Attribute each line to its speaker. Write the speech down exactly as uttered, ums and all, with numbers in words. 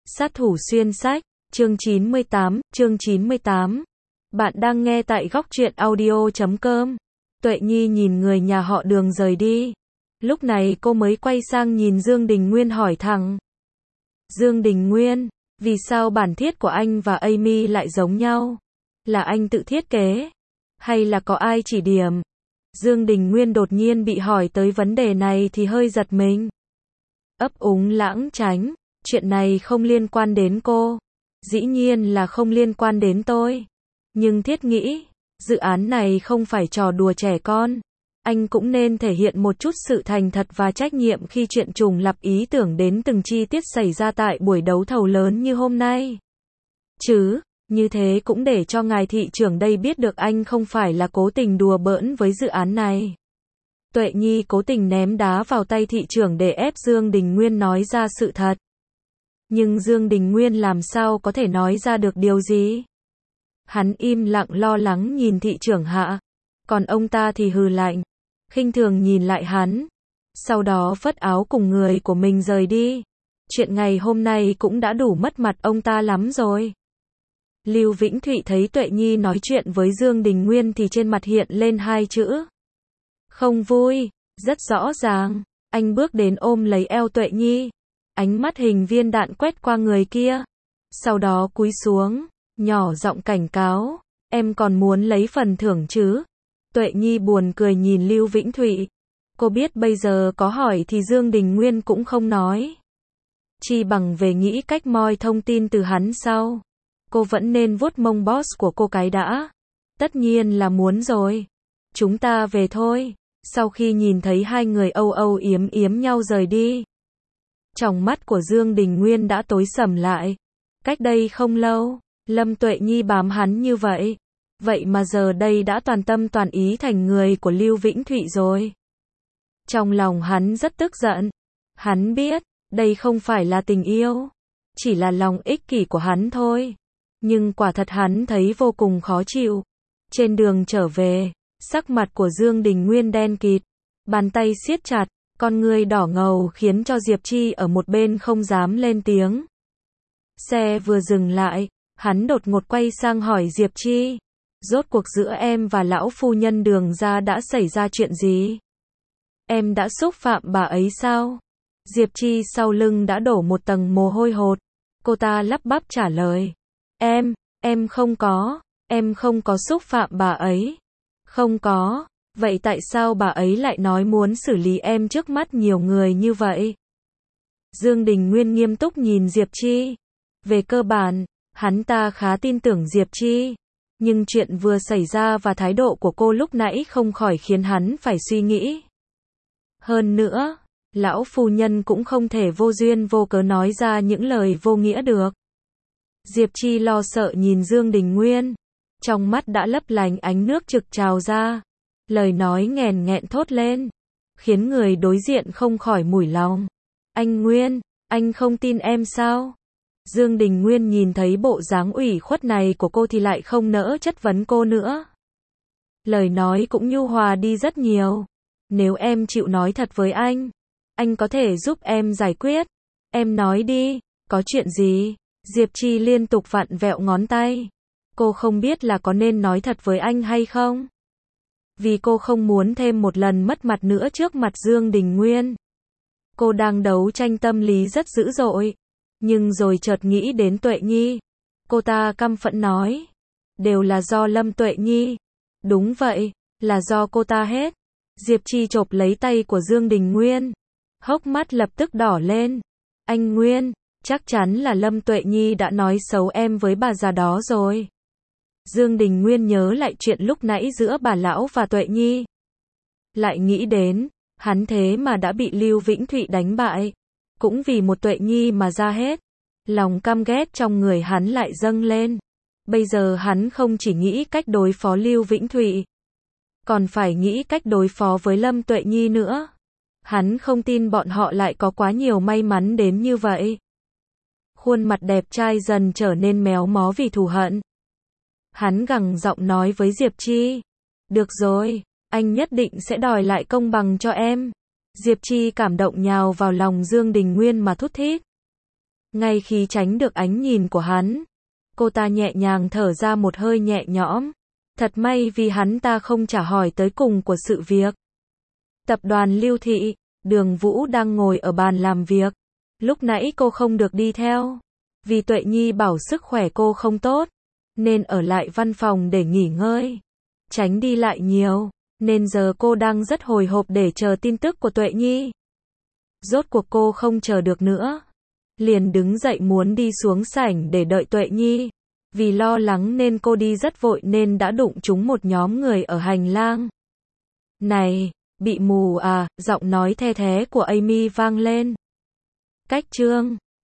Speaker 1: Sát thủ xuyên sách, chương chín mươi tám, chương chín mươi tám. Bạn đang nghe tại góc truyện audio chấm com. Tuệ Nhi nhìn người nhà họ Đường rời đi. Lúc này cô mới quay sang nhìn Dương Đình Nguyên hỏi thẳng. Dương Đình Nguyên, vì sao bản thiết của anh và Amy lại giống nhau? Là anh tự thiết kế? Hay là có ai chỉ điểm? Dương Đình Nguyên đột nhiên bị hỏi tới vấn đề này thì hơi giật mình. Ấp úng lãng tránh. Chuyện này không liên quan đến cô. Dĩ nhiên là không liên quan đến tôi. Nhưng thiết nghĩ, dự án này không phải trò đùa trẻ con. Anh cũng nên thể hiện một chút sự thành thật và trách nhiệm khi chuyện trùng lặp ý tưởng đến từng chi tiết xảy ra tại buổi đấu thầu lớn như hôm nay. Chứ, như thế cũng để cho ngài thị trưởng đây biết được anh không phải là cố tình đùa bỡn với dự án này. Tuệ Nhi cố tình ném đá vào tay thị trưởng để ép Dương Đình Nguyên nói ra sự thật. Nhưng Dương Đình Nguyên làm sao có thể nói ra được điều gì? Hắn im lặng lo lắng nhìn thị trưởng Hạ. Còn ông ta thì hừ lạnh, khinh thường nhìn lại hắn. Sau đó phất áo cùng người của mình rời đi. Chuyện ngày hôm nay cũng đã đủ mất mặt ông ta lắm rồi. Lưu Vĩnh Thụy thấy Tuệ Nhi nói chuyện với Dương Đình Nguyên thì trên mặt hiện lên hai chữ. Không vui, rất rõ ràng. Anh bước đến ôm lấy eo Tuệ Nhi. Ánh mắt hình viên đạn quét qua người kia. Sau đó cúi xuống, nhỏ giọng cảnh cáo. Em còn muốn lấy phần thưởng chứ? Tuệ Nhi buồn cười nhìn Lưu Vĩnh Thụy. Cô biết bây giờ có hỏi thì Dương Đình Nguyên cũng không nói. Chi bằng về nghĩ cách moi thông tin từ hắn sau. Cô vẫn nên vuốt mông boss của cô cái đã. Tất nhiên là muốn rồi. Chúng ta về thôi. Sau khi nhìn thấy hai người âu âu yếm yếm nhau rời đi. Trong mắt của Dương Đình Nguyên đã tối sầm lại. Cách đây không lâu, Lâm Tuệ Nhi bám hắn như vậy. Vậy mà giờ đây đã toàn tâm toàn ý thành người của Lưu Vĩnh Thụy rồi. Trong lòng hắn rất tức giận. Hắn biết, đây không phải là tình yêu. Chỉ là lòng ích kỷ của hắn thôi. Nhưng quả thật hắn thấy vô cùng khó chịu. Trên đường trở về, sắc mặt của Dương Đình Nguyên đen kịt. Bàn tay siết chặt. Con người đỏ ngầu khiến cho Diệp Chi ở một bên không dám lên tiếng. Xe vừa dừng lại, hắn đột ngột quay sang hỏi Diệp Chi. Rốt cuộc giữa em và lão phu nhân Đường gia đã xảy ra chuyện gì? Em đã xúc phạm bà ấy sao? Diệp Chi sau lưng đã đổ một tầng mồ hôi hột. Cô ta lắp bắp trả lời. Em, em không có, em không có xúc phạm bà ấy. Không có. Vậy tại sao bà ấy lại nói muốn xử lý em trước mắt nhiều người như vậy? Dương Đình Nguyên nghiêm túc nhìn Diệp Chi. Về cơ bản, hắn ta khá tin tưởng Diệp Chi. Nhưng chuyện vừa xảy ra và thái độ của cô lúc nãy không khỏi khiến hắn phải suy nghĩ. Hơn nữa, lão phu nhân cũng không thể vô duyên vô cớ nói ra những lời vô nghĩa được. Diệp Chi lo sợ nhìn Dương Đình Nguyên. Trong mắt đã lấp lánh ánh nước trực trào ra. Lời nói nghèn nghẹn thốt lên, khiến người đối diện không khỏi mủi lòng. Anh Nguyên, anh không tin em sao? Dương Đình Nguyên nhìn thấy bộ dáng ủy khuất này của cô thì lại không nỡ chất vấn cô nữa. Lời nói cũng nhu hòa đi rất nhiều. Nếu em chịu nói thật với anh, anh có thể giúp em giải quyết. Em nói đi, có chuyện gì? Diệp Chi liên tục vặn vẹo ngón tay. Cô không biết là có nên nói thật với anh hay không? Vì cô không muốn thêm một lần mất mặt nữa trước mặt Dương Đình Nguyên. Cô đang đấu tranh tâm lý rất dữ dội. Nhưng rồi chợt nghĩ đến Tuệ Nhi. Cô ta căm phẫn nói. Đều là do Lâm Tuệ Nhi. Đúng vậy, là do cô ta hết. Diệp Chi chộp lấy tay của Dương Đình Nguyên. Hốc mắt lập tức đỏ lên. Anh Nguyên, chắc chắn là Lâm Tuệ Nhi đã nói xấu em với bà già đó rồi. Dương Đình Nguyên nhớ lại chuyện lúc nãy giữa bà lão và Tuệ Nhi. Lại nghĩ đến, hắn thế mà đã bị Lưu Vĩnh Thụy đánh bại. Cũng vì một Tuệ Nhi mà ra hết. Lòng căm ghét trong người hắn lại dâng lên. Bây giờ hắn không chỉ nghĩ cách đối phó Lưu Vĩnh Thụy. Còn phải nghĩ cách đối phó với Lâm Tuệ Nhi nữa. Hắn không tin bọn họ lại có quá nhiều may mắn đến như vậy. Khuôn mặt đẹp trai dần trở nên méo mó vì thù hận. Hắn gằn giọng nói với Diệp Chi. Được rồi, anh nhất định sẽ đòi lại công bằng cho em. Diệp Chi cảm động nhào vào lòng Dương Đình Nguyên mà thút thít. Ngay khi tránh được ánh nhìn của hắn, cô ta nhẹ nhàng thở ra một hơi nhẹ nhõm. Thật may vì hắn ta không trả hỏi tới cùng của sự việc. Tập đoàn Lưu Thị, Đường Vũ đang ngồi ở bàn làm việc. Lúc nãy cô không được đi theo. Vì Tuệ Nhi bảo sức khỏe cô không tốt, nên ở lại văn phòng để nghỉ ngơi. Tránh đi lại nhiều, nên giờ cô đang rất hồi hộp để chờ tin tức của Tuệ Nhi. Rốt cuộc cô không chờ được nữa. Liền đứng dậy muốn đi xuống sảnh để đợi Tuệ Nhi. Vì lo lắng nên cô đi rất vội nên đã đụng trúng một nhóm người ở hành lang. Này, bị mù à, giọng nói the thé của Amy vang lên. Cách chương